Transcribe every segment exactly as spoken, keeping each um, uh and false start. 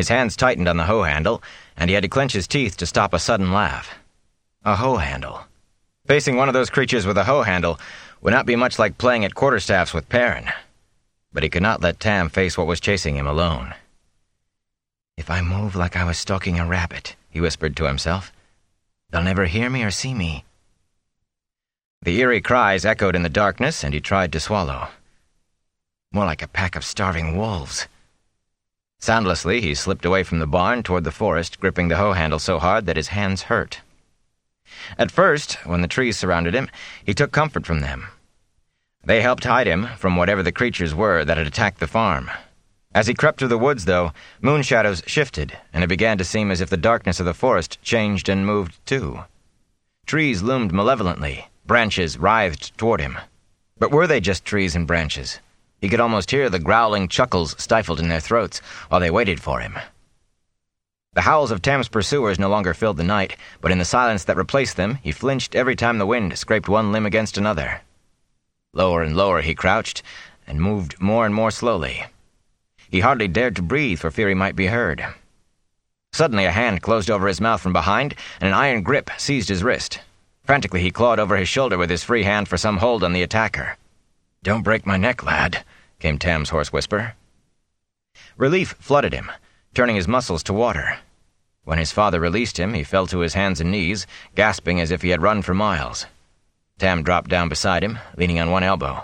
His hands tightened on the hoe handle, and he had to clench his teeth to stop a sudden laugh. A hoe handle. Facing one of those creatures with a hoe handle would not be much like playing at quarterstaffs with Perrin. But he could not let Tam face what was chasing him alone. "If I move like I was stalking a rabbit," he whispered to himself, "they'll never hear me or see me." The eerie cries echoed in the darkness, and he tried to swallow. More like a pack of starving wolves. Soundlessly, he slipped away from the barn toward the forest, gripping the hoe handle so hard that his hands hurt. At first, when the trees surrounded him, he took comfort from them. They helped hide him from whatever the creatures were that had attacked the farm. As he crept through the woods, though, moon shadows shifted, and it began to seem as if the darkness of the forest changed and moved too. Trees loomed malevolently, branches writhed toward him. But were they just trees and branches? He could almost hear the growling chuckles stifled in their throats while they waited for him. The howls of Tam's pursuers no longer filled the night, but in the silence that replaced them, he flinched every time the wind scraped one limb against another. Lower and lower he crouched, and moved more and more slowly. He hardly dared to breathe for fear he might be heard. Suddenly a hand closed over his mouth from behind, and an iron grip seized his wrist. Frantically he clawed over his shoulder with his free hand for some hold on the attacker. "Don't break my neck, lad," came Tam's hoarse whisper. Relief flooded him, turning his muscles to water. When his father released him, he fell to his hands and knees, gasping as if he had run for miles. Tam dropped down beside him, leaning on one elbow.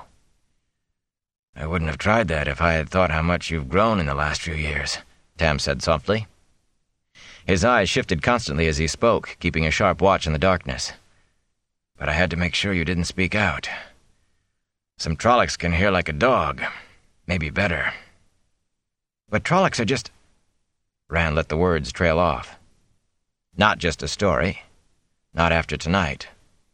"I wouldn't have tried that if I had thought how much you've grown in the last few years," Tam said softly. His eyes shifted constantly as he spoke, keeping a sharp watch in the darkness. "But I had to make sure you didn't speak out. Some Trollocs can hear like a dog. Maybe better." "But Trollocs are just—" Rand let the words trail off. "Not just a story. Not after tonight.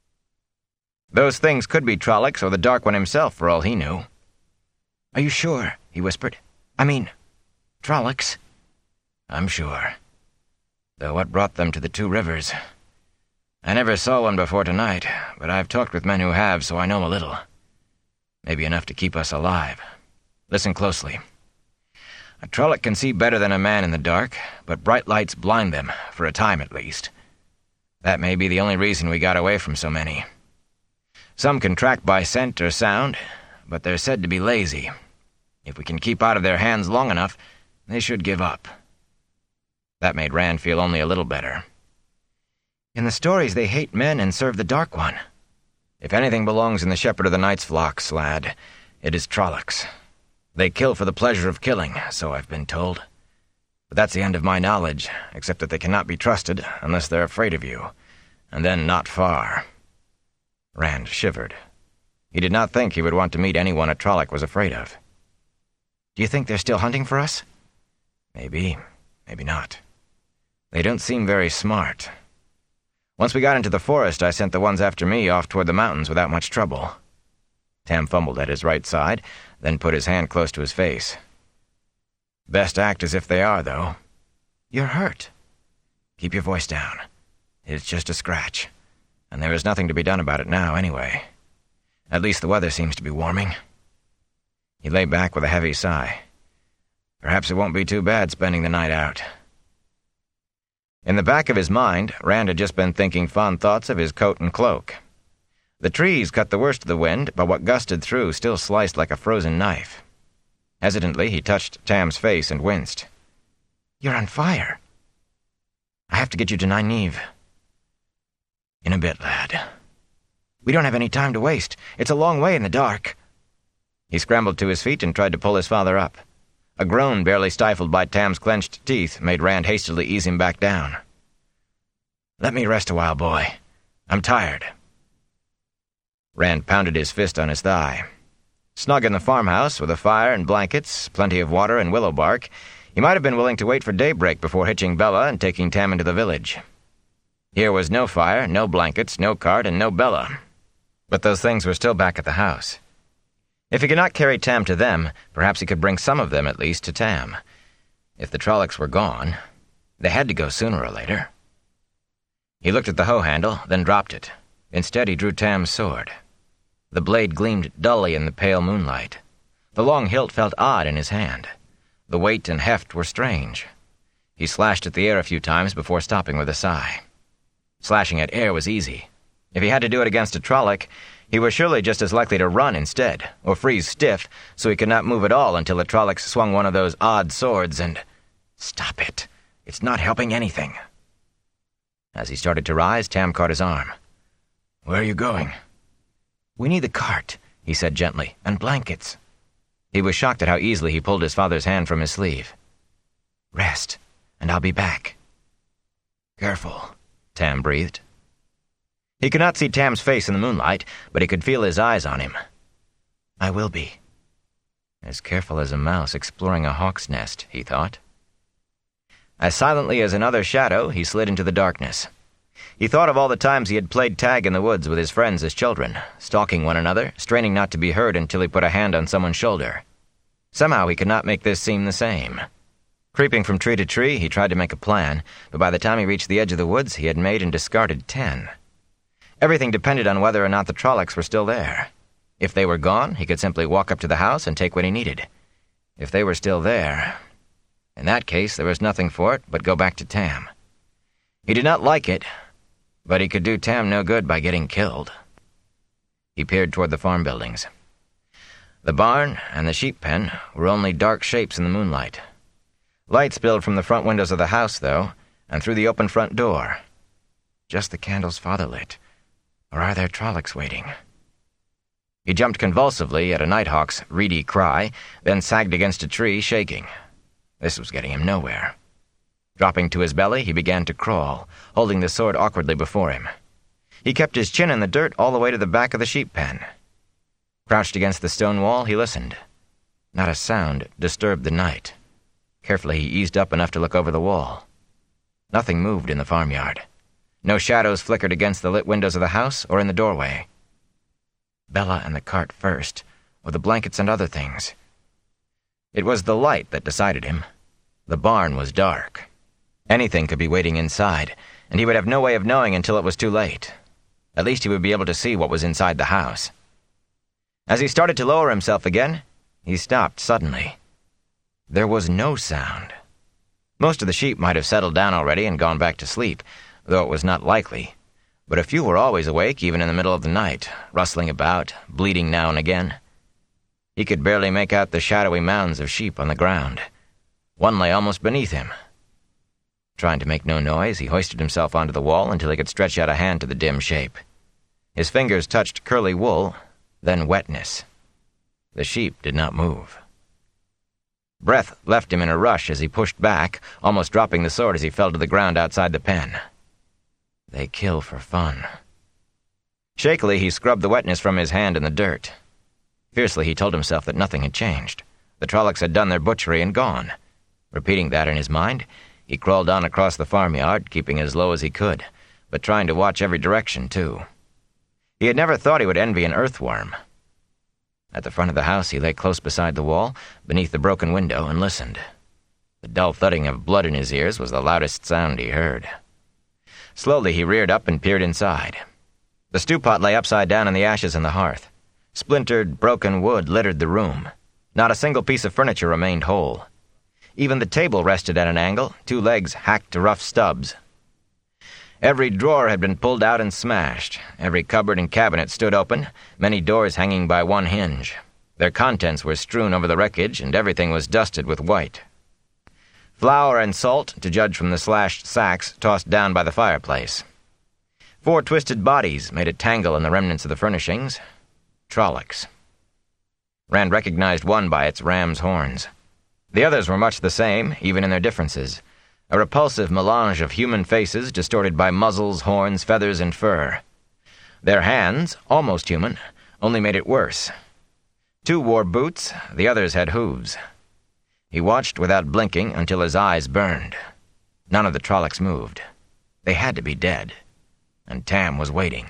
Those things could be Trollocs or the Dark One himself, for all he knew." "Are you sure?" he whispered. "I mean, Trollocs?" "I'm sure. Though what brought them to the Two Rivers? I never saw one before tonight, but I've talked with men who have, so I know a little. Maybe enough to keep us alive. Listen closely. A Trolloc can see better than a man in the dark, but bright lights blind them, for a time at least. That may be the only reason we got away from so many. Some can track by scent or sound, but they're said to be lazy. If we can keep out of their hands long enough, they should give up." That made Rand feel only a little better. "In the stories, they hate men and serve the Dark One. If anything belongs in the Shepherd of the Night's flocks, lad, it is Trollocs. They kill for the pleasure of killing, so I've been told. But that's the end of my knowledge, except that they cannot be trusted unless they're afraid of you, and then not far." Rand shivered. He did not think he would want to meet anyone a Trolloc was afraid of. "Do you think they're still hunting for us?" "Maybe, maybe not. They don't seem very smart. Once we got into the forest, I sent the ones after me off toward the mountains without much trouble." Tam fumbled at his right side, then put his hand close to his face. "Best act as if they are, though." "You're hurt." "Keep your voice down. It's just a scratch, and there is nothing to be done about it now, anyway. At least the weather seems to be warming." He lay back with a heavy sigh. Perhaps it won't be too bad spending the night out. In the back of his mind, Rand had just been thinking fond thoughts of his coat and cloak. The trees cut the worst of the wind, but what gusted through still sliced like a frozen knife. Hesitantly, he touched Tam's face and winced. "You're on fire." "I have to get you to Nynaeve." "In a bit, lad." "We don't have any time to waste. It's a long way in the dark." He scrambled to his feet and tried to pull his father up. A groan barely stifled by Tam's clenched teeth made Rand hastily ease him back down. "Let me rest a while, boy. I'm tired." Rand pounded his fist on his thigh. Snug in the farmhouse, with a fire and blankets, plenty of water and willow bark, he might have been willing to wait for daybreak before hitching Bella and taking Tam into the village. Here was no fire, no blankets, no cart, and no Bella. But those things were still back at the house. If he could not carry Tam to them, perhaps he could bring some of them at least to Tam. If the Trollocs were gone, they had to go sooner or later. He looked at the hoe handle, then dropped it. Instead, he drew Tam's sword. The blade gleamed dully in the pale moonlight. The long hilt felt odd in his hand. The weight and heft were strange. He slashed at the air a few times before stopping with a sigh. Slashing at air was easy. If he had to do it against a Trolloc, he was surely just as likely to run instead, or freeze stiff so he could not move at all until the Trolloc swung one of those odd swords and... Stop it. It's not helping anything. As he started to rise, Tam caught his arm. Where are you going? We need the cart, he said gently, and blankets. He was shocked at how easily he pulled his father's hand from his sleeve. Rest, and I'll be back. Careful, Tam breathed. He could not see Tam's face in the moonlight, but he could feel his eyes on him. I will be. As careful as a mouse exploring a hawk's nest, he thought. As silently as another shadow, he slid into the darkness. He thought of all the times he had played tag in the woods with his friends as children, stalking one another, straining not to be heard until he put a hand on someone's shoulder. Somehow he could not make this seem the same. Creeping from tree to tree, he tried to make a plan, but by the time he reached the edge of the woods, he had made and discarded ten. Everything depended on whether or not the Trollocs were still there. If they were gone, he could simply walk up to the house and take what he needed. If they were still there... In that case, there was nothing for it but go back to Tam. He did not like it, but he could do Tam no good by getting killed. He peered toward the farm buildings. The barn and the sheep pen were only dark shapes in the moonlight. Light spilled from the front windows of the house, though, and through the open front door. Just the candles father lit. Or are there Trollocs waiting? He jumped convulsively at a nighthawk's reedy cry, then sagged against a tree, shaking. This was getting him nowhere. Dropping to his belly, he began to crawl, holding the sword awkwardly before him. He kept his chin in the dirt all the way to the back of the sheep pen. Crouched against the stone wall, he listened. Not a sound disturbed the night. Carefully, he eased up enough to look over the wall. Nothing moved in the farmyard. No shadows flickered against the lit windows of the house or in the doorway. Bella and the cart first, or the blankets and other things. It was the light that decided him. The barn was dark. Anything could be waiting inside, and he would have no way of knowing until it was too late. At least he would be able to see what was inside the house. As he started to lower himself again, he stopped suddenly. There was no sound. Most of the sheep might have settled down already and gone back to sleep, though it was not likely. But a few were always awake, even in the middle of the night, rustling about, bleating now and again. He could barely make out the shadowy mounds of sheep on the ground. One lay almost beneath him. Trying to make no noise, he hoisted himself onto the wall until he could stretch out a hand to the dim shape. His fingers touched curly wool, then wetness. The sheep did not move. Breath left him in a rush as he pushed back, almost dropping the sword as he fell to the ground outside the pen. They kill for fun. Shakily, he scrubbed the wetness from his hand in the dirt. Fiercely, he told himself that nothing had changed. The Trollocs had done their butchery and gone. Repeating that in his mind, he crawled on across the farmyard, keeping as low as he could, but trying to watch every direction, too. He had never thought he would envy an earthworm. At the front of the house, he lay close beside the wall, beneath the broken window, and listened. The dull thudding of blood in his ears was the loudest sound he heard. Slowly, he reared up and peered inside. The stew pot lay upside down in the ashes on the hearth. Splintered, broken wood littered the room. Not a single piece of furniture remained whole. Even the table rested at an angle, two legs hacked to rough stubs. Every drawer had been pulled out and smashed. Every cupboard and cabinet stood open, many doors hanging by one hinge. Their contents were strewn over the wreckage, and everything was dusted with white. Flour and salt, to judge from the slashed sacks tossed down by the fireplace. Four twisted bodies made a tangle in the remnants of the furnishings. Trollocs. Rand recognized one by its ram's horns. The others were much the same, even in their differences. A repulsive melange of human faces distorted by muzzles, horns, feathers, and fur. Their hands, almost human, only made it worse. Two wore boots, the others had hooves. He watched without blinking until his eyes burned. None of the Trollocs moved. They had to be dead. And Tam was waiting.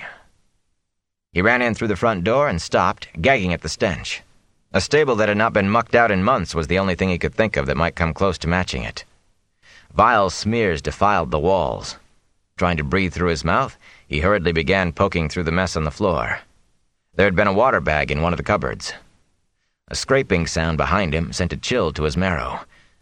He ran in through the front door and stopped, gagging at the stench. A stable that had not been mucked out in months was the only thing he could think of that might come close to matching it. Vile smears defiled the walls. Trying to breathe through his mouth, he hurriedly began poking through the mess on the floor. There had been a water bag in one of the cupboards. A scraping sound behind him sent a chill to his marrow,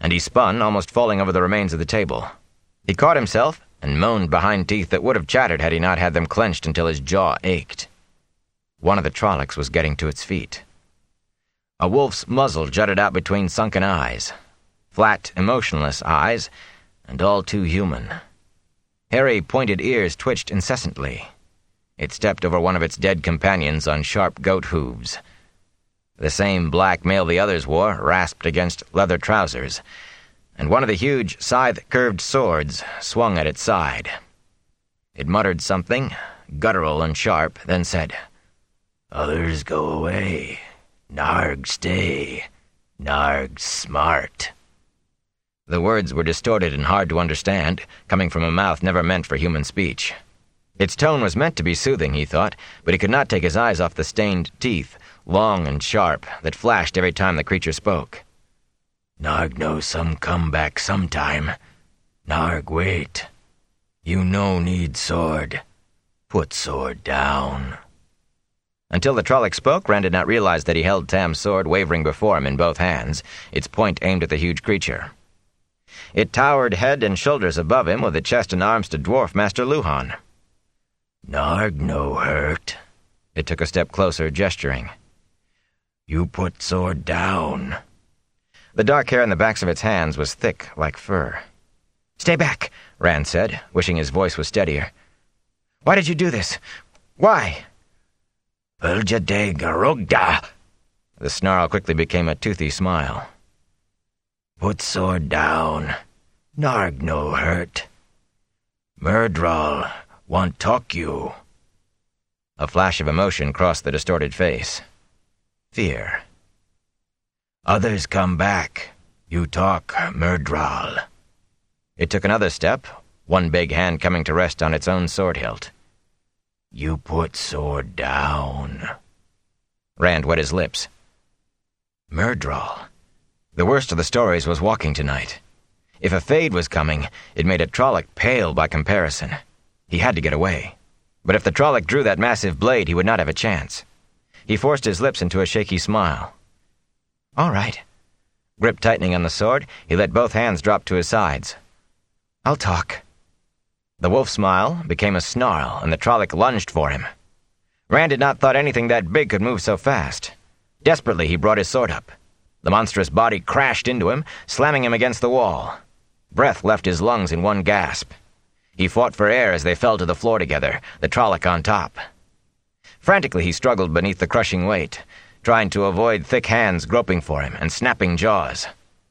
and he spun, almost falling over the remains of the table. He caught himself and moaned behind teeth that would have chattered had he not had them clenched until his jaw ached. One of the Trollocs was getting to its feet. A wolf's muzzle jutted out between sunken eyes. Flat, emotionless eyes, and all too human. Hairy, pointed ears twitched incessantly. It stepped over one of its dead companions on sharp goat hooves. The same black mail the others wore rasped against leather trousers, and one of the huge, scythe-curved swords swung at its side. It muttered something, guttural and sharp, then said, "Others go away. Narg stay. Narg smart." The words were distorted and hard to understand, coming from a mouth never meant for human speech. Its tone was meant to be soothing, he thought, but he could not take his eyes off the stained teeth, long and sharp, that flashed every time the creature spoke. "Narg know some come back sometime. Narg wait. You no need sword. Put sword down." Until the Trolloc spoke, Rand did not realize that he held Tam's sword wavering before him in both hands, its point aimed at the huge creature. It towered head and shoulders above him with a chest and arms to dwarf Master Luhan. "Narg no hurt." It took a step closer, gesturing. "You put sword down." The dark hair on the backs of its hands was thick like fur. "Stay back," Rand said, wishing his voice was steadier. "Why did you do this? Why?" "Ulja de Garugda." The snarl quickly became a toothy smile. "Put sword down. Narg no hurt. Myrddraal want talk you." A flash of emotion crossed the distorted face. Fear. "Others come back. You talk, Myrddraal." It took another step, one big hand coming to rest on its own sword hilt. "You put sword down." Rand wet his lips. Myrddraal. The worst of the stories was walking tonight. If a Fade was coming, it made a Trolloc pale by comparison. He had to get away. But if the Trolloc drew that massive blade, he would not have a chance. He forced his lips into a shaky smile. "All right." Grip tightening on the sword, he let both hands drop to his sides. "I'll talk." The wolf smile became a snarl, and the Trolloc lunged for him. Rand had not thought anything that big could move so fast. Desperately, he brought his sword up. The monstrous body crashed into him, slamming him against the wall. Breath left his lungs in one gasp. He fought for air as they fell to the floor together, the Trolloc on top. Frantically, he struggled beneath the crushing weight, trying to avoid thick hands groping for him and snapping jaws.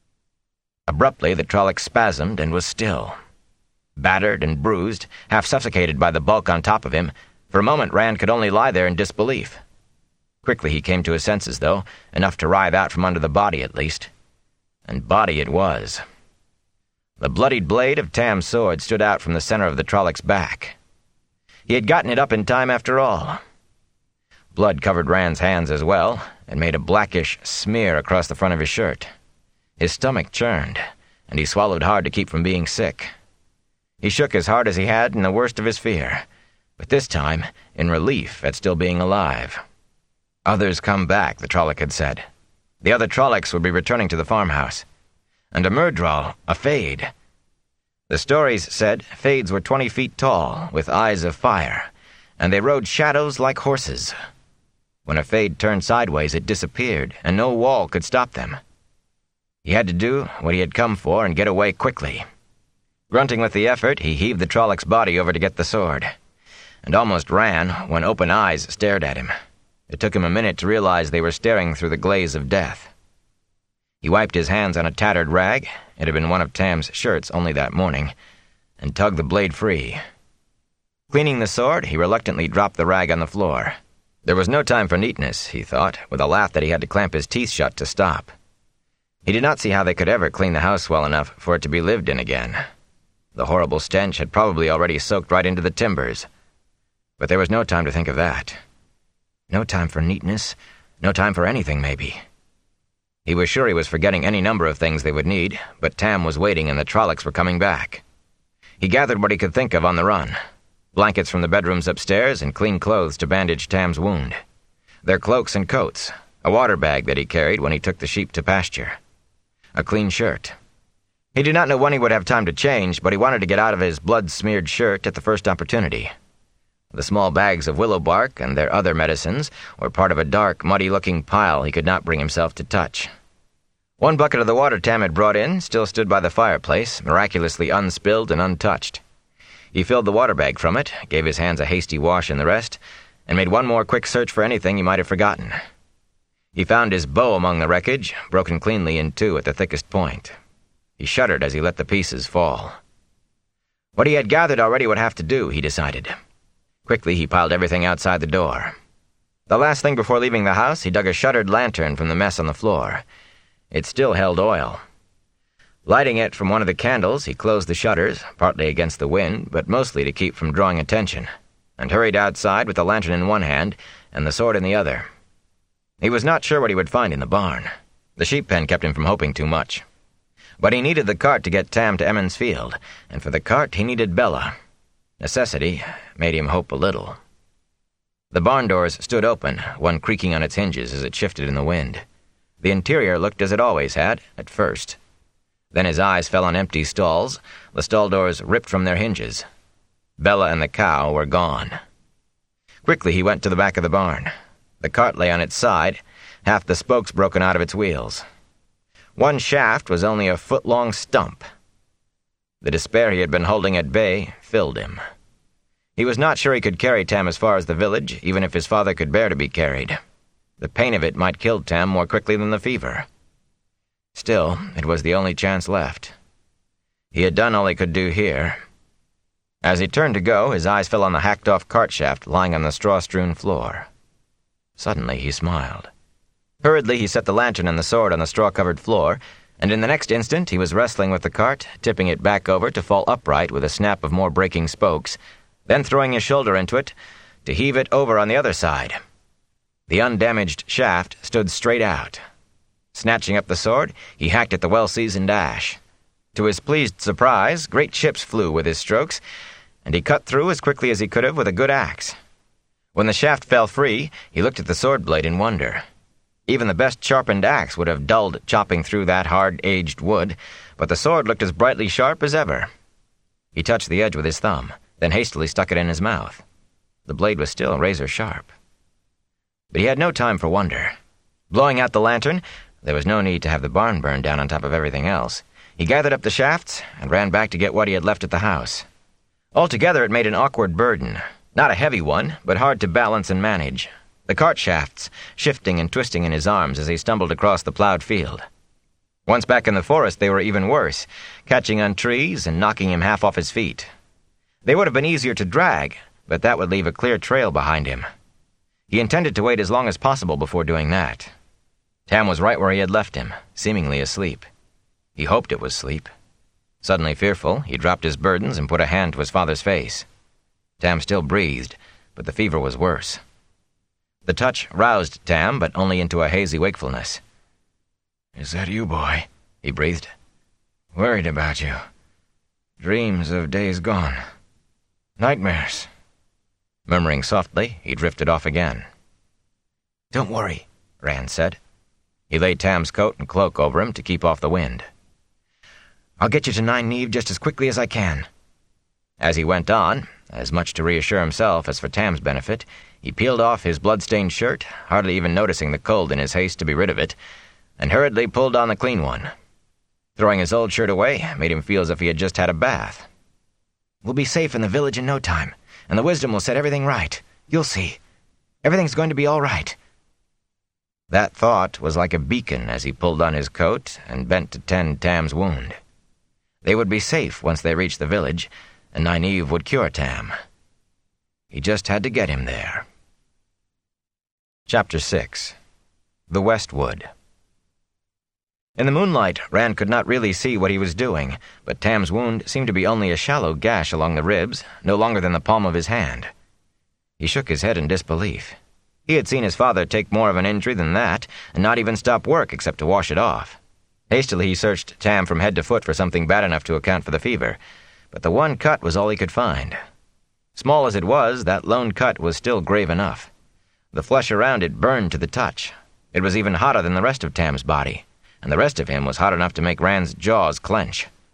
Abruptly, the Trolloc spasmed and was still. Battered and bruised, half suffocated by the bulk on top of him, for a moment Rand could only lie there in disbelief. Quickly he came to his senses, though, enough to writhe out from under the body at least. And body it was. The bloodied blade of Tam's sword stood out from the center of the Trolloc's back. He had gotten it up in time after all. Blood covered Rand's hands as well, and made a blackish smear across the front of his shirt. His stomach churned, and he swallowed hard to keep from being sick. He shook as hard as he had in the worst of his fear, but this time in relief at still being alive. Others come back, the Trolloc had said. The other Trollocs would be returning to the farmhouse. And a Myrddraal, a Fade. The stories said Fades were twenty feet tall, with eyes of fire, and they rode shadows like horses. When a Fade turned sideways, it disappeared, and no wall could stop them. He had to do what he had come for and get away quickly. Grunting with the effort, he heaved the Trolloc's body over to get the sword, and almost ran when open eyes stared at him. It took him a minute to realize they were staring through the glaze of death. He wiped his hands on a tattered rag, it had been one of Tam's shirts only that morning, and tugged the blade free. Cleaning the sword, he reluctantly dropped the rag on the floor. There was no time for neatness, he thought, with a laugh that he had to clamp his teeth shut to stop. He did not see how they could ever clean the house well enough for it to be lived in again. The horrible stench had probably already soaked right into the timbers. But there was no time to think of that. No time for neatness, no time for anything, maybe. He was sure he was forgetting any number of things they would need, but Tam was waiting and the Trollocs were coming back. He gathered what he could think of on the run. Blankets from the bedrooms upstairs and clean clothes to bandage Tam's wound. Their cloaks and coats, a water bag that he carried when he took the sheep to pasture. A clean shirt, He did not know when he would have time to change, but he wanted to get out of his blood-smeared shirt at the first opportunity. The small bags of willow bark and their other medicines were part of a dark, muddy-looking pile he could not bring himself to touch. One bucket of the water Tam had brought in still stood by the fireplace, miraculously unspilled and untouched. He filled the water bag from it, gave his hands a hasty wash in the rest, and made one more quick search for anything he might have forgotten. He found his bow among the wreckage, broken cleanly in two at the thickest point. He shuddered as he let the pieces fall. What he had gathered already would have to do, he decided. Quickly, he piled everything outside the door. The last thing before leaving the house, he dug a shuttered lantern from the mess on the floor. It still held oil. Lighting it from one of the candles, he closed the shutters, partly against the wind, but mostly to keep from drawing attention, and hurried outside with the lantern in one hand and the sword in the other. He was not sure what he would find in the barn. The sheep pen kept him from hoping too much. But he needed the cart to get Tam to Emmons Field, and for the cart he needed Bella. Necessity made him hope a little. The barn doors stood open, one creaking on its hinges as it shifted in the wind. The interior looked as it always had, at first. Then his eyes fell on empty stalls, the stall doors ripped from their hinges. Bella and the cow were gone. Quickly he went to the back of the barn. The cart lay on its side, half the spokes broken out of its wheels. One shaft was only a foot-long stump. The despair he had been holding at bay filled him. He was not sure he could carry Tam as far as the village, even if his father could bear to be carried. The pain of it might kill Tam more quickly than the fever. Still, it was the only chance left. He had done all he could do here. As he turned to go, his eyes fell on the hacked-off cart shaft lying on the straw-strewn floor. Suddenly he smiled. Hurriedly he set the lantern and the sword on the straw-covered floor, and in the next instant he was wrestling with the cart, tipping it back over to fall upright with a snap of more breaking spokes, then throwing his shoulder into it to heave it over on the other side. The undamaged shaft stood straight out. Snatching up the sword, he hacked at the well-seasoned ash. To his pleased surprise, great chips flew with his strokes, and he cut through as quickly as he could have with a good axe. When the shaft fell free, he looked at the sword blade in wonder. Even the best sharpened axe would have dulled chopping through that hard-aged wood, but the sword looked as brightly sharp as ever. He touched the edge with his thumb, then hastily stuck it in his mouth. The blade was still razor-sharp. But he had no time for wonder. Blowing out the lantern, there was no need to have the barn burned down on top of everything else. He gathered up the shafts and ran back to get what he had left at the house. Altogether it made an awkward burden. Not a heavy one, but hard to balance and manage. The cart shafts shifting and twisting in his arms as he stumbled across the plowed field. Once back in the forest they were even worse, catching on trees and knocking him half off his feet. They would have been easier to drag, but that would leave a clear trail behind him. He intended to wait as long as possible before doing that. Tam was right where he had left him, seemingly asleep. He hoped it was sleep. Suddenly fearful, he dropped his burdens and put a hand to his father's face. Tam still breathed, but the fever was worse. The touch roused Tam, but only into a hazy wakefulness. "Is that you, boy?" he breathed. "Worried about you. Dreams of days gone. Nightmares." Murmuring softly, he drifted off again. "Don't worry," Rand said. He laid Tam's coat and cloak over him to keep off the wind. "I'll get you to Nine Neve just as quickly as I can." As he went on, as much to reassure himself as for Tam's benefit, he peeled off his blood-stained shirt, hardly even noticing the cold in his haste to be rid of it, and hurriedly pulled on the clean one. Throwing his old shirt away made him feel as if he had just had a bath. "We'll be safe in the village in no time, and the wisdom will set everything right. You'll see. Everything's going to be all right." That thought was like a beacon as he pulled on his coat and bent to tend Tam's wound. They would be safe once they reached the village, and Nynaeve would cure Tam. He just had to get him there. Chapter six. The Westwood. In the moonlight, Rand could not really see what he was doing, but Tam's wound seemed to be only a shallow gash along the ribs, no longer than the palm of his hand. He shook his head in disbelief. He had seen his father take more of an injury than that, and not even stop work except to wash it off. Hastily he searched Tam from head to foot for something bad enough to account for the fever, but the one cut was all he could find. Small as it was, that lone cut was still grave enough. The flesh around it burned to the touch. It was even hotter than the rest of Tam's body, and the rest of him was hot enough to make Rand's jaws clench.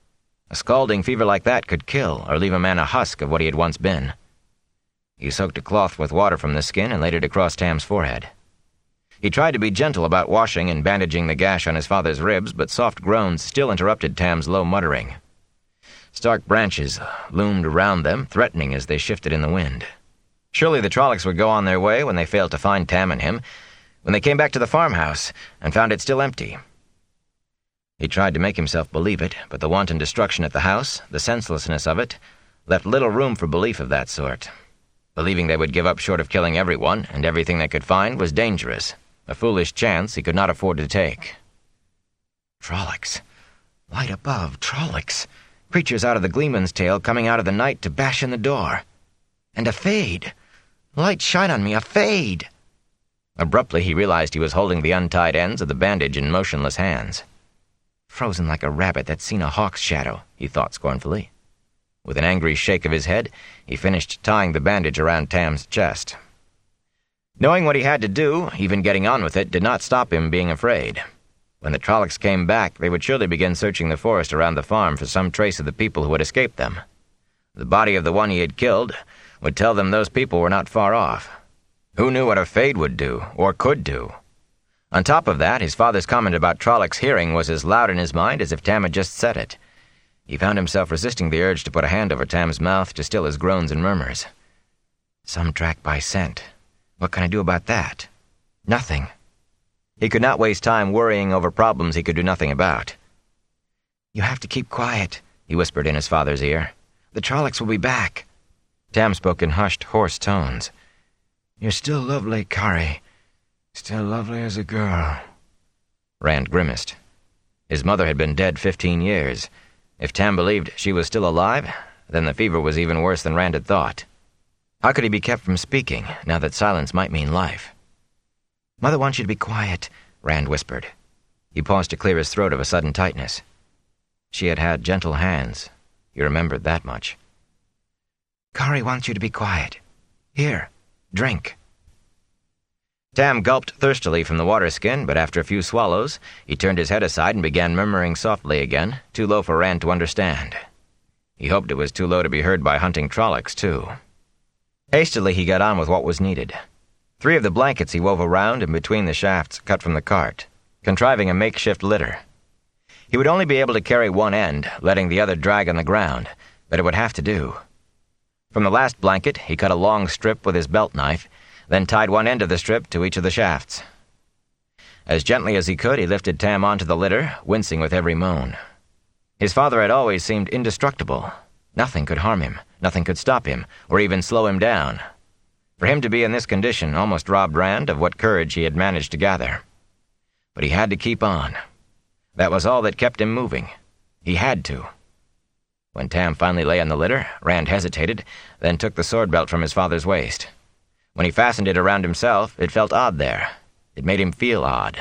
A scalding fever like that could kill or leave a man a husk of what he had once been. He soaked a cloth with water from the skin and laid it across Tam's forehead. He tried to be gentle about washing and bandaging the gash on his father's ribs, but soft groans still interrupted Tam's low muttering. Stark branches loomed around them, threatening as they shifted in the wind. Surely the Trollocs would go on their way when they failed to find Tam and him, when they came back to the farmhouse and found it still empty. He tried to make himself believe it, but the wanton destruction at the house, the senselessness of it, left little room for belief of that sort. Believing they would give up short of killing everyone and everything they could find was dangerous, a foolish chance he could not afford to take. Trollocs. Light above, Trollocs. Creatures out of the Gleeman's Tale coming out of the night to bash in the door. And a fade. Light shine on me, a fade. Abruptly he realized he was holding the untied ends of the bandage in motionless hands. Frozen like a rabbit that's seen a hawk's shadow, he thought scornfully. With an angry shake of his head, he finished tying the bandage around Tam's chest. Knowing what he had to do, even getting on with it, did not stop him being afraid. When the Trollocs came back, they would surely begin searching the forest around the farm for some trace of the people who had escaped them. The body of the one he had killed would tell them those people were not far off. Who knew what a fade would do, or could do? On top of that, his father's comment about Trollocs' hearing was as loud in his mind as if Tam had just said it. He found himself resisting the urge to put a hand over Tam's mouth to still his groans and murmurs. Some track by scent. What can I do about that? Nothing. He could not waste time worrying over problems he could do nothing about. You have to keep quiet, he whispered in his father's ear. The Trollocs will be back. Tam spoke in hushed, hoarse tones. You're still lovely, Kari. Still lovely as a girl. Rand grimaced. His mother had been dead fifteen years. If Tam believed she was still alive, then the fever was even worse than Rand had thought. How could he be kept from speaking, now that silence might mean life? Mother wants you to be quiet, Rand whispered. He paused to clear his throat of a sudden tightness. She had had gentle hands. He remembered that much. Kari wants you to be quiet. Here, drink. Tam gulped thirstily from the water skin, but after a few swallows, he turned his head aside and began murmuring softly again, too low for Rand to understand. He hoped it was too low to be heard by hunting Trollocs, too. Hastily he got on with what was needed. Three of the blankets he wove around and between the shafts cut from the cart, contriving a makeshift litter. He would only be able to carry one end, letting the other drag on the ground, but it would have to do. From the last blanket, he cut a long strip with his belt knife, then tied one end of the strip to each of the shafts. As gently as he could, he lifted Tam onto the litter, wincing with every moan. His father had always seemed indestructible. Nothing could harm him, nothing could stop him, or even slow him down. For him to be in this condition almost robbed Rand of what courage he had managed to gather. But he had to keep on. That was all that kept him moving. He had to. When Tam finally lay on the litter, Rand hesitated, then took the sword belt from his father's waist. When he fastened it around himself, it felt odd there. It made him feel odd.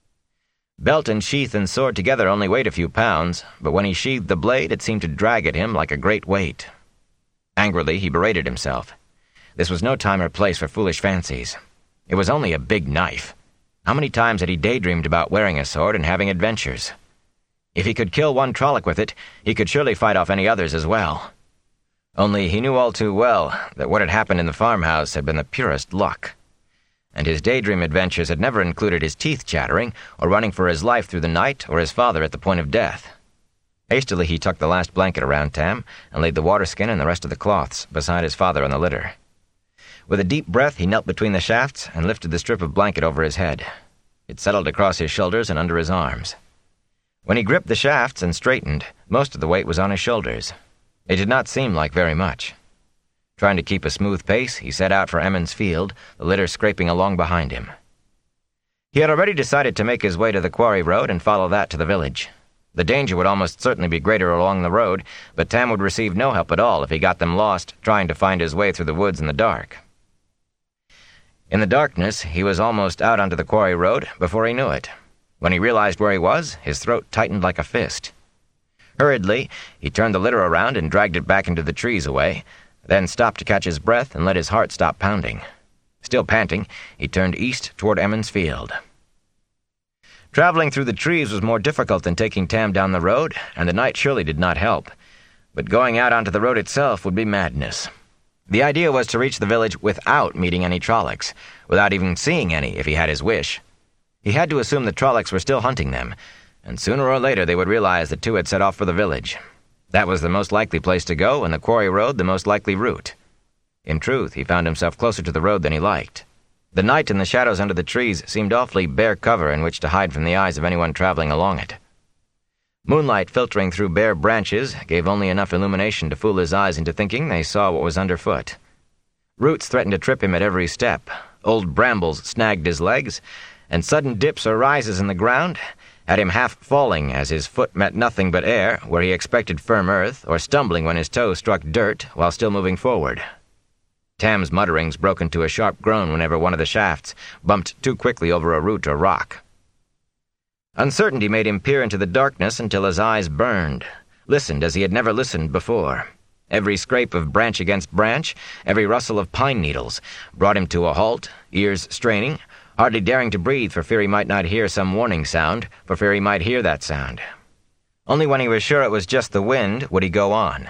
Belt and sheath and sword together only weighed a few pounds, but when he sheathed the blade, it seemed to drag at him like a great weight. Angrily, he berated himself. This was no time or place for foolish fancies. It was only a big knife. How many times had he daydreamed about wearing a sword and having adventures? If he could kill one Trolloc with it, he could surely fight off any others as well. Only he knew all too well that what had happened in the farmhouse had been the purest luck. And his daydream adventures had never included his teeth chattering, or running for his life through the night, or his father at the point of death. Hastily he tucked the last blanket around Tam, and laid the waterskin and the rest of the cloths beside his father on the litter. With a deep breath, he knelt between the shafts and lifted the strip of blanket over his head. It settled across his shoulders and under his arms. When he gripped the shafts and straightened, most of the weight was on his shoulders. It did not seem like very much. Trying to keep a smooth pace, he set out for Emmons Field, the litter scraping along behind him. He had already decided to make his way to the quarry road and follow that to the village. The danger would almost certainly be greater along the road, but Tam would receive no help at all if he got them lost, trying to find his way through the woods in the dark. In the darkness, he was almost out onto the quarry road before he knew it. When he realized where he was, his throat tightened like a fist. Hurriedly, he turned the litter around and dragged it back into the trees away, then stopped to catch his breath and let his heart stop pounding. Still panting, he turned east toward Emmons Field. Traveling through the trees was more difficult than taking Tam down the road, and the night surely did not help. But going out onto the road itself would be madness. The idea was to reach the village without meeting any Trollocs, without even seeing any if he had his wish. He had to assume the Trollocs were still hunting them, and sooner or later they would realize the two had set off for the village. That was the most likely place to go, and the quarry road the most likely route. In truth, he found himself closer to the road than he liked. The night and the shadows under the trees seemed awfully bare cover in which to hide from the eyes of anyone traveling along it. Moonlight filtering through bare branches gave only enough illumination to fool his eyes into thinking they saw what was underfoot. Roots threatened to trip him at every step, old brambles snagged his legs, and sudden dips or rises in the ground had him half falling as his foot met nothing but air where he expected firm earth, or stumbling when his toe struck dirt while still moving forward. Tam's mutterings broke into a sharp groan whenever one of the shafts bumped too quickly over a root or rock. Uncertainty made him peer into the darkness until his eyes burned, listened as he had never listened before. Every scrape of branch against branch, every rustle of pine needles, brought him to a halt, ears straining, hardly daring to breathe for fear he might not hear some warning sound, for fear he might hear that sound. Only when he was sure it was just the wind would he go on.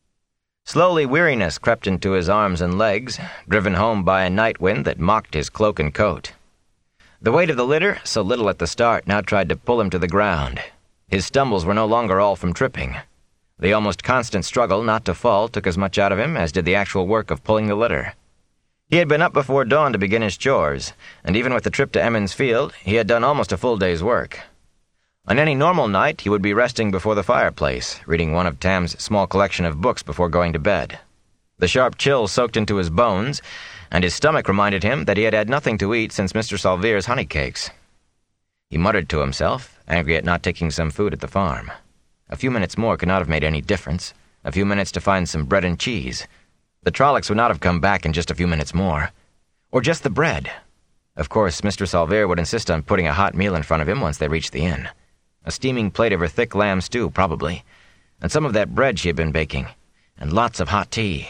Slowly weariness crept into his arms and legs, driven home by a night wind that mocked his cloak and coat. The weight of the litter, so little at the start, now tried to pull him to the ground. His stumbles were no longer all from tripping. The almost constant struggle not to fall took as much out of him as did the actual work of pulling the litter. He had been up before dawn to begin his chores, and even with the trip to Emmons Field, he had done almost a full day's work. On any normal night, he would be resting before the fireplace, reading one of Tam's small collection of books before going to bed. The sharp chill soaked into his bones, and his stomach reminded him that he had had nothing to eat since Mister Salvere's honey cakes. He muttered to himself, angry at not taking some food at the farm. A few minutes more could not have made any difference. A few minutes to find some bread and cheese. The Trollocs would not have come back in just a few minutes more. Or just the bread. Of course, Mister Salvere would insist on putting a hot meal in front of him once they reached the inn. A steaming plate of her thick lamb stew, probably. And some of that bread she had been baking. And lots of hot tea.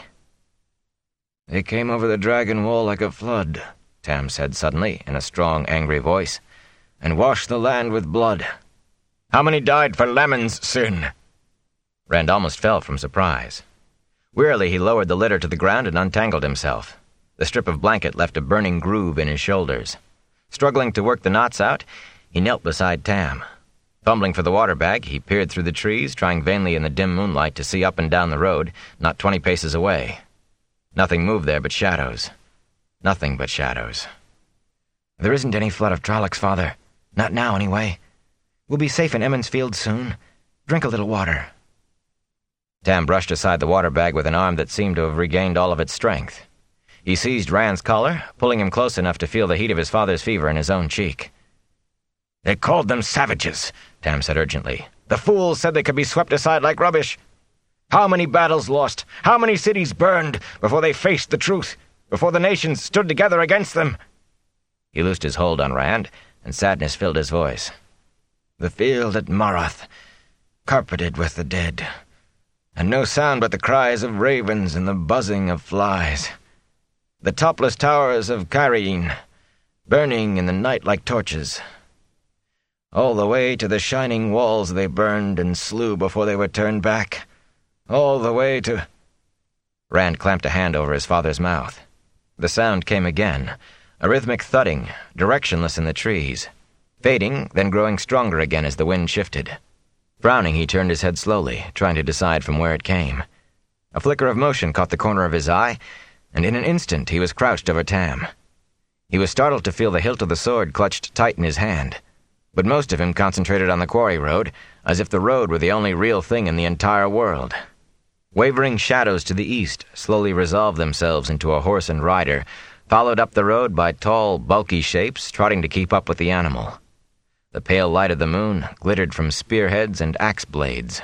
"They came over the dragon wall like a flood," Tam said suddenly, in a strong, angry voice, "and washed the land with blood. How many died for Lemon's sin?" Rand almost fell from surprise. Wearily he lowered the litter to the ground and untangled himself. The strip of blanket left a burning groove in his shoulders. Struggling to work the knots out, he knelt beside Tam. Fumbling for the water bag, he peered through the trees, trying vainly in the dim moonlight to see up and down the road, not twenty paces away. Nothing moved there but shadows. Nothing but shadows. "There isn't any flood of Trollocs, Father. Not now, anyway. We'll be safe in Emmons Field soon. Drink a little water." Tam brushed aside the water bag with an arm that seemed to have regained all of its strength. He seized Rand's collar, pulling him close enough to feel the heat of his father's fever in his own cheek. "They called them savages," Tam said urgently. "The fools said they could be swept aside like rubbish. How many battles lost, how many cities burned, before they faced the truth, before the nations stood together against them?" He loosed his hold on Rand, and sadness filled his voice. "The field at Marath, carpeted with the dead, and no sound but the cries of ravens and the buzzing of flies. The topless towers of Cairene, burning in the night like torches. All the way to the shining walls they burned and slew before they were turned back. All the way to—" Rand clamped a hand over his father's mouth. The sound came again, a rhythmic thudding, directionless in the trees, fading, then growing stronger again as the wind shifted. Frowning, he turned his head slowly, trying to decide from where it came. A flicker of motion caught the corner of his eye, and in an instant he was crouched over Tam. He was startled to feel the hilt of the sword clutched tight in his hand, but most of him concentrated on the quarry road, as if the road were the only real thing in the entire world. Wavering shadows to the east slowly resolved themselves into a horse and rider, followed up the road by tall, bulky shapes trotting to keep up with the animal. The pale light of the moon glittered from spearheads and axe blades.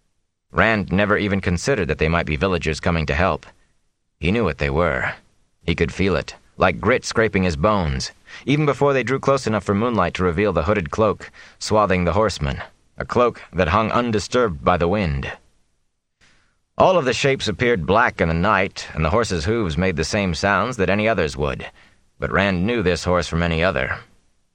Rand never even considered that they might be villagers coming to help. He knew what they were. He could feel it, like grit scraping his bones, even before they drew close enough for moonlight to reveal the hooded cloak, swathing the horseman, a cloak that hung undisturbed by the wind. All of the shapes appeared black in the night, and the horse's hooves made the same sounds that any others would, but Rand knew this horse from any other.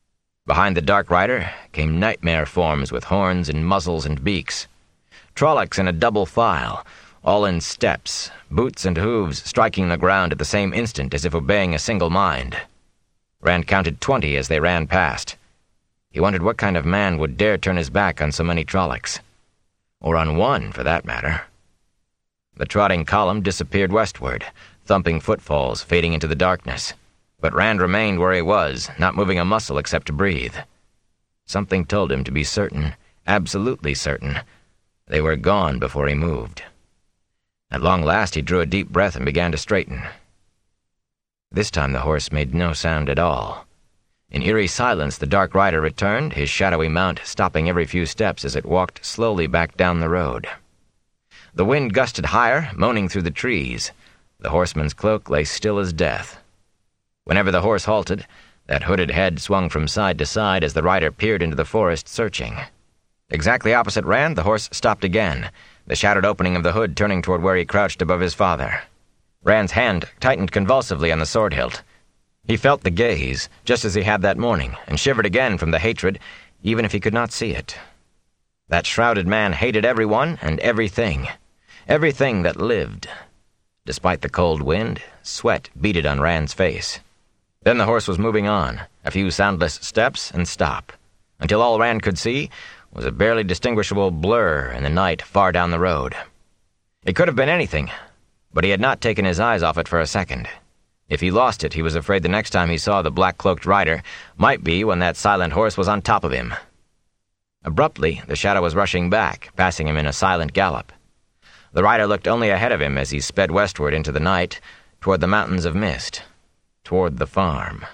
Behind the dark rider came nightmare forms with horns and muzzles and beaks. Trollocs in a double file, all in steps, boots and hooves striking the ground at the same instant as if obeying a single mind. Rand counted twenty as they ran past. He wondered what kind of man would dare turn his back on so many Trollocs. Or on one, for that matter. The trotting column disappeared westward, thumping footfalls fading into the darkness. But Rand remained where he was, not moving a muscle except to breathe. Something told him to be certain, absolutely certain, they were gone before he moved. At long last he drew a deep breath and began to straighten. This time the horse made no sound at all. In eerie silence the dark rider returned, his shadowy mount stopping every few steps as it walked slowly back down the road. The wind gusted higher, moaning through the trees. The horseman's cloak lay still as death. Whenever the horse halted, that hooded head swung from side to side as the rider peered into the forest, searching. Exactly opposite Rand, the horse stopped again, the shadowed opening of the hood turning toward where he crouched above his father. Rand's hand tightened convulsively on the sword hilt. He felt the gaze, just as he had that morning, and shivered again from the hatred, even if he could not see it. That shrouded man hated everyone and everything. Everything that lived. Despite the cold wind, sweat beaded on Rand's face. Then the horse was moving on, a few soundless steps and stop, until all Rand could see was a barely distinguishable blur in the night far down the road. It could have been anything, but he had not taken his eyes off it for a second. If he lost it, he was afraid the next time he saw the black-cloaked rider might be when that silent horse was on top of him. Abruptly, the shadow was rushing back, passing him in a silent gallop. The rider looked only ahead of him as he sped westward into the night, toward the mountains of mist, toward the farm.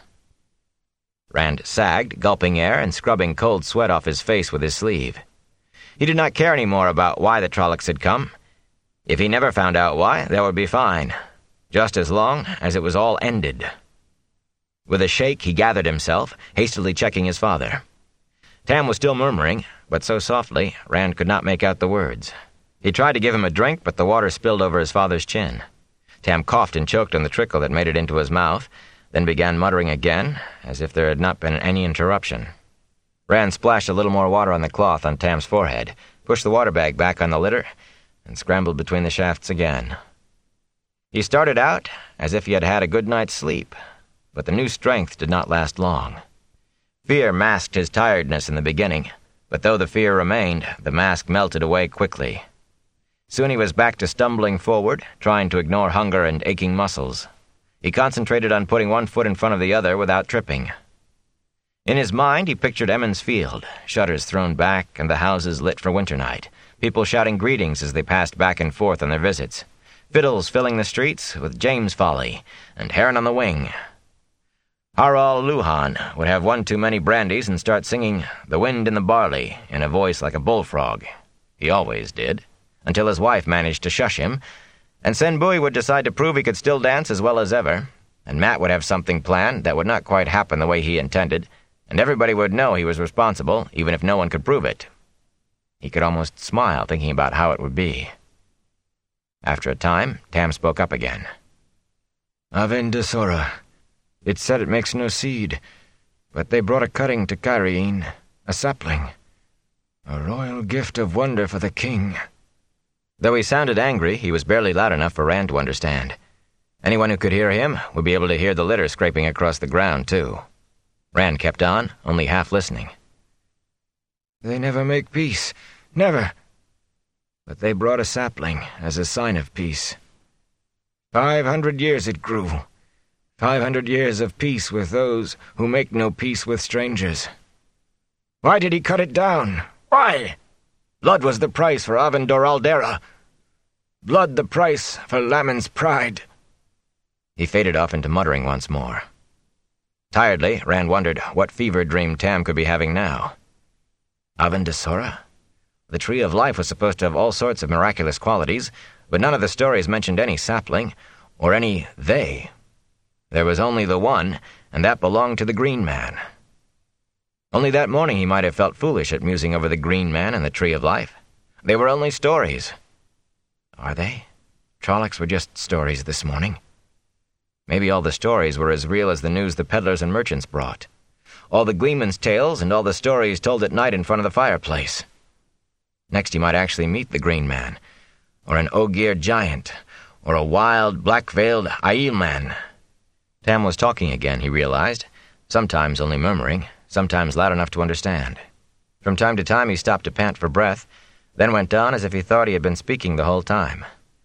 Rand sagged, gulping air and scrubbing cold sweat off his face with his sleeve. He did not care any more about why the Trollocs had come. If he never found out why, that would be fine, just as long as it was all ended. With a shake, he gathered himself, hastily checking his father. Tam was still murmuring, but so softly, Rand could not make out the words. He tried to give him a drink, but the water spilled over his father's chin. Tam coughed and choked on the trickle that made it into his mouth, then began muttering again, as if there had not been any interruption. Rand splashed a little more water on the cloth on Tam's forehead, pushed the water bag back on the litter, and scrambled between the shafts again. He started out as if he had had a good night's sleep, but the new strength did not last long. Fear masked his tiredness in the beginning, but though the fear remained, the mask melted away quickly. Soon he was back to stumbling forward, trying to ignore hunger and aching muscles. He concentrated on putting one foot in front of the other without tripping. In his mind, he pictured Emmons Field, shutters thrown back and the houses lit for winter night, people shouting greetings as they passed back and forth on their visits, fiddles filling the streets with James Folly and Heron on the Wing. Harald Luhan would have one too many brandies and start singing The Wind in the Barley in a voice like a bullfrog. He always did, until his wife managed to shush him, and Senbui would decide to prove he could still dance as well as ever, and Matt would have something planned that would not quite happen the way he intended, and everybody would know he was responsible, even if no one could prove it. He could almost smile thinking about how it would be. After a time, Tam spoke up again. Aven de Sora. It said it makes no seed, but they brought a cutting to Cairene, a sapling. A royal gift of wonder for the king. Though he sounded angry, he was barely loud enough for Rand to understand. Anyone who could hear him would be able to hear the litter scraping across the ground, too. Rand kept on, only half listening. They never make peace. Never. But they brought a sapling as a sign of peace. Five hundred years it grew. Five hundred years of peace with those who make no peace with strangers. Why did he cut it down? Why? Blood was the price for Avendor Aldera. Blood the price for Lamin's pride. He faded off into muttering once more. Tiredly, Rand wondered what fever dream Tam could be having now. Aven de Sora? The Tree of Life was supposed to have all sorts of miraculous qualities, but none of the stories mentioned any sapling, or any they. There was only the one, and that belonged to the Green Man. Only that morning he might have felt foolish at musing over the Green Man and the Tree of Life. They were only stories. Are they? Trollocs were just stories this morning. Maybe all the stories were as real as the news the peddlers and merchants brought. all the gleemen's tales and all the stories told at night in front of the fireplace. Next he might actually meet the Green Man, or an Ogier giant, or a wild, black-veiled Aiel man. Tam was talking again, he realized, sometimes only murmuring, sometimes loud enough to understand. From time to time he stopped to pant for breath, then went on as if he thought he had been speaking the whole time.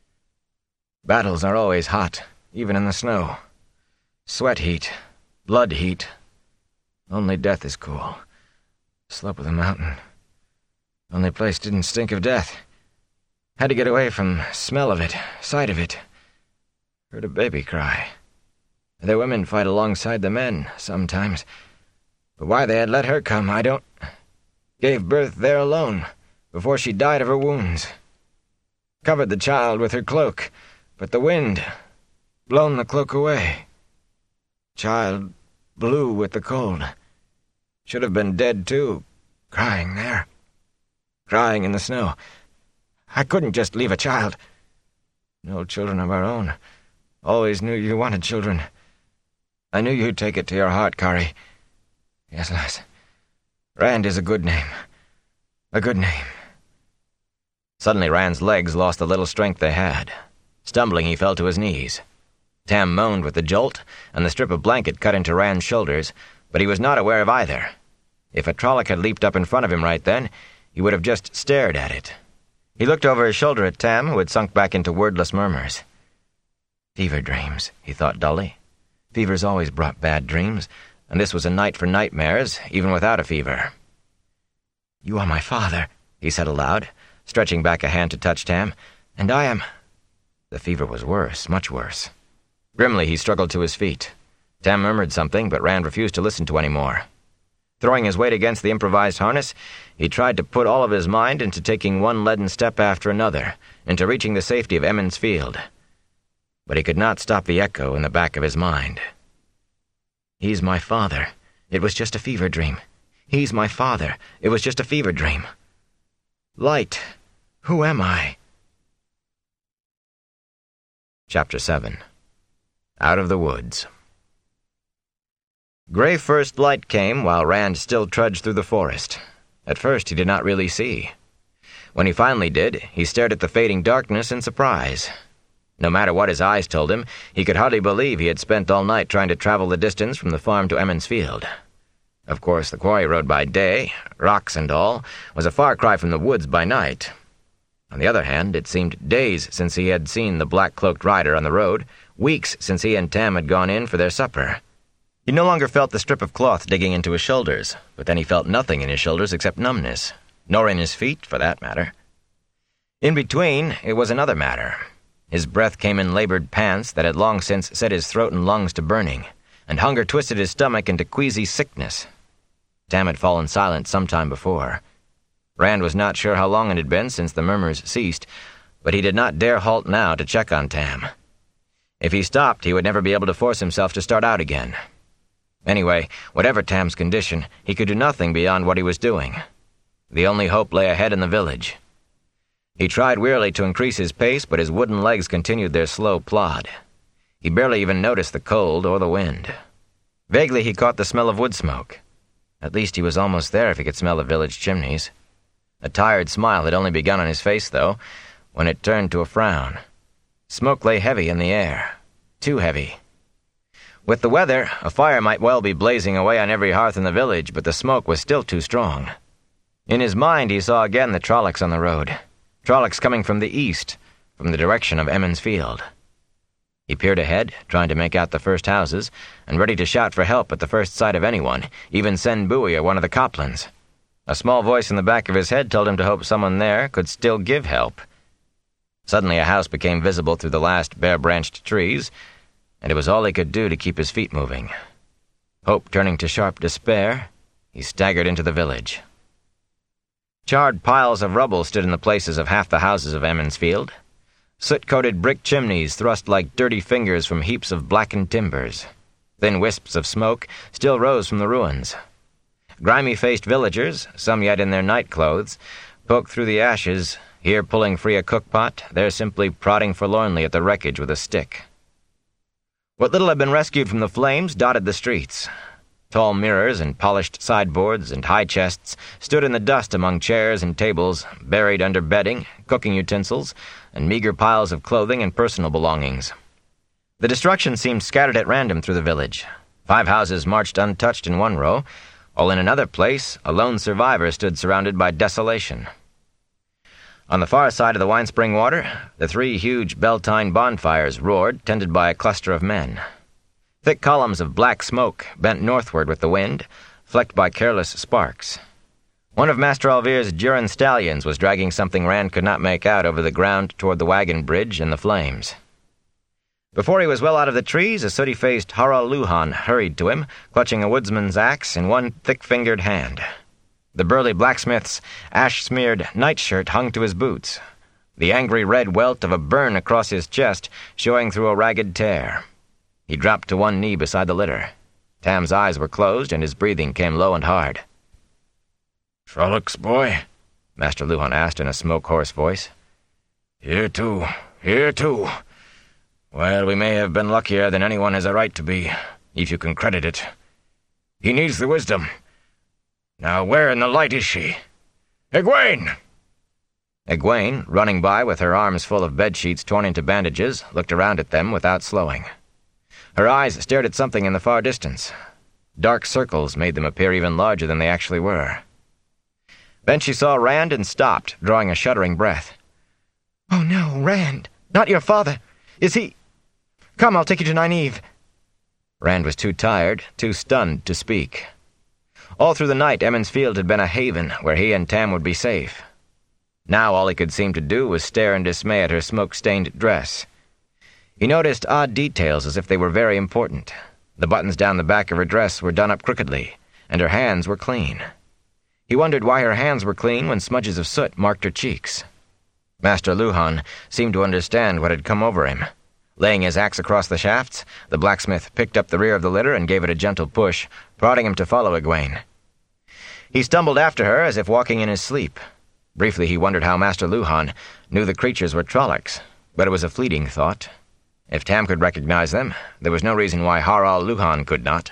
Battles are always hot, even in the snow. Sweat heat, blood heat. Only death is cool. Slope of the mountain. Only place didn't stink of death. Had to get away from smell of it, sight of it. Heard a baby cry. The women fight alongside the men, sometimes. But why they had let her come, I don't... Gave birth there alone, before she died of her wounds. Covered the child with her cloak, but the wind... blown the cloak away. Child blew with the cold. Should have been dead, too, crying there. Crying in the snow. I couldn't just leave a child. No children of our own. Always knew you wanted children. I knew you'd take it to your heart, Kari. Yes, lass. Rand is a good name. A good name. Suddenly Rand's legs lost the little strength they had. Stumbling, he fell to his knees. Tam moaned with the jolt, and the strip of blanket cut into Rand's shoulders, but he was not aware of either. If a Trolloc had leaped up in front of him right then, he would have just stared at it. He looked over his shoulder at Tam, who had sunk back into wordless murmurs. Fever dreams, he thought dully. Fevers always brought bad dreams, and this was a night for nightmares, even without a fever. You are my father, he said aloud, stretching back a hand to touch Tam, and I am... The fever was worse, much worse. Grimly he struggled to his feet. Tam murmured something, but Rand refused to listen to any more. Throwing his weight against the improvised harness, he tried to put all of his mind into taking one leaden step after another, into reaching the safety of Emond's Field. But he could not stop the echo in the back of his mind. He's my father. It was just a fever dream. He's my father. It was just a fever dream. Light. Who am I? Chapter seven. Out of the Woods. Gray first light came while Rand still trudged through the forest. At first he did not really see. When he finally did, he stared at the fading darkness in surprise. No matter what his eyes told him, he could hardly believe he had spent all night trying to travel the distance from the farm to Emond's Field. Of course, the quarry road by day, rocks and all, was a far cry from the woods by night. On the other hand, it seemed days since he had seen the black-cloaked rider on the road, weeks since he and Tam had gone in for their supper. He no longer felt the strip of cloth digging into his shoulders, but then he felt nothing in his shoulders except numbness, nor in his feet, for that matter. In between, it was another matter. His breath came in labored pants that had long since set his throat and lungs to burning, and hunger twisted his stomach into queasy sickness. Tam had fallen silent some time before. Rand was not sure how long it had been since the murmurs ceased, but he did not dare halt now to check on Tam. If he stopped, he would never be able to force himself to start out again. Anyway, whatever Tam's condition, he could do nothing beyond what he was doing. The only hope lay ahead in the village. He tried wearily to increase his pace, but his wooden legs continued their slow plod. He barely even noticed the cold or the wind. Vaguely he caught the smell of wood smoke. At least he was almost there if he could smell the village chimneys. A tired smile had only begun on his face, though, when it turned to a frown. Smoke lay heavy in the air. Too heavy. With the weather, a fire might well be blazing away on every hearth in the village, but the smoke was still too strong. In his mind he saw again the Trollocs on the road. Trollocs coming from the east, from the direction of Emond's Field. He peered ahead, trying to make out the first houses, and ready to shout for help at the first sight of anyone, even Sen Bowie or one of the Coplans. A small voice in the back of his head told him to hope someone there could still give help. Suddenly a house became visible through the last bare-branched trees, and it was all he could do to keep his feet moving. Hope turning to sharp despair, he staggered into the village. Charred piles of rubble stood in the places of half the houses of Emond's Field. Soot-coated brick chimneys thrust like dirty fingers from heaps of blackened timbers. Thin wisps of smoke still rose from the ruins. Grimy-faced villagers, some yet in their night-clothes, poked through the ashes, here pulling free a cookpot, there simply prodding forlornly at the wreckage with a stick. What little had been rescued from the flames dotted the streets. Tall mirrors and polished sideboards and high chests stood in the dust among chairs and tables, buried under bedding, cooking utensils, and meager piles of clothing and personal belongings. The destruction seemed scattered at random through the village. Five houses marched untouched in one row, while in another place a lone survivor stood surrounded by desolation. On the far side of the wine-spring water, the three huge Beltane bonfires roared, tended by a cluster of men. Thick columns of black smoke bent northward with the wind, flecked by careless sparks. One of Master Alvir's Duran stallions was dragging something Rand could not make out over the ground toward the wagon bridge and the flames. Before he was well out of the trees, a sooty-faced Harald Luhan hurried to him, clutching a woodsman's axe in one thick-fingered hand. The burly blacksmith's ash-smeared nightshirt hung to his boots, the angry red welt of a burn across his chest showing through a ragged tear. He dropped to one knee beside the litter. Tam's eyes were closed, and his breathing came low and hard. "Frolics, boy?" Master Luhan asked in a smoke-hoarse voice. "Here too, here too. Well, we may have been luckier than anyone has a right to be, if you can credit it. He needs the wisdom. Now where in the light is she? Egwene!" Egwene, running by with her arms full of bedsheets torn into bandages, looked around at them without slowing. Her eyes stared at something in the far distance. Dark circles made them appear even larger than they actually were. Then she saw Rand and stopped, drawing a shuddering breath. "Oh no, Rand! Not your father! Is he... Come, I'll take you to Nynaeve." Rand was too tired, too stunned to speak. All through the night, Emond's Field had been a haven where he and Tam would be safe. Now all he could seem to do was stare in dismay at her smoke-stained dress. He noticed odd details as if they were very important. The buttons down the back of her dress were done up crookedly, and her hands were clean. He wondered why her hands were clean when smudges of soot marked her cheeks. Master Luhan seemed to understand what had come over him. Laying his axe across the shafts, the blacksmith picked up the rear of the litter and gave it a gentle push, prodding him to follow Egwene. He stumbled after her as if walking in his sleep. Briefly he wondered how Master Luhan knew the creatures were Trollocs, but it was a fleeting thought. If Tam could recognize them, there was no reason why Harald Luhan could not.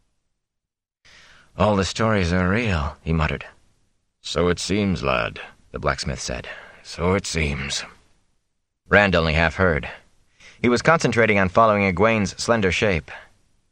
"All the stories are real," he muttered. "So it seems, lad," the blacksmith said. "So it seems." Rand only half heard. He was concentrating on following Egwene's slender shape.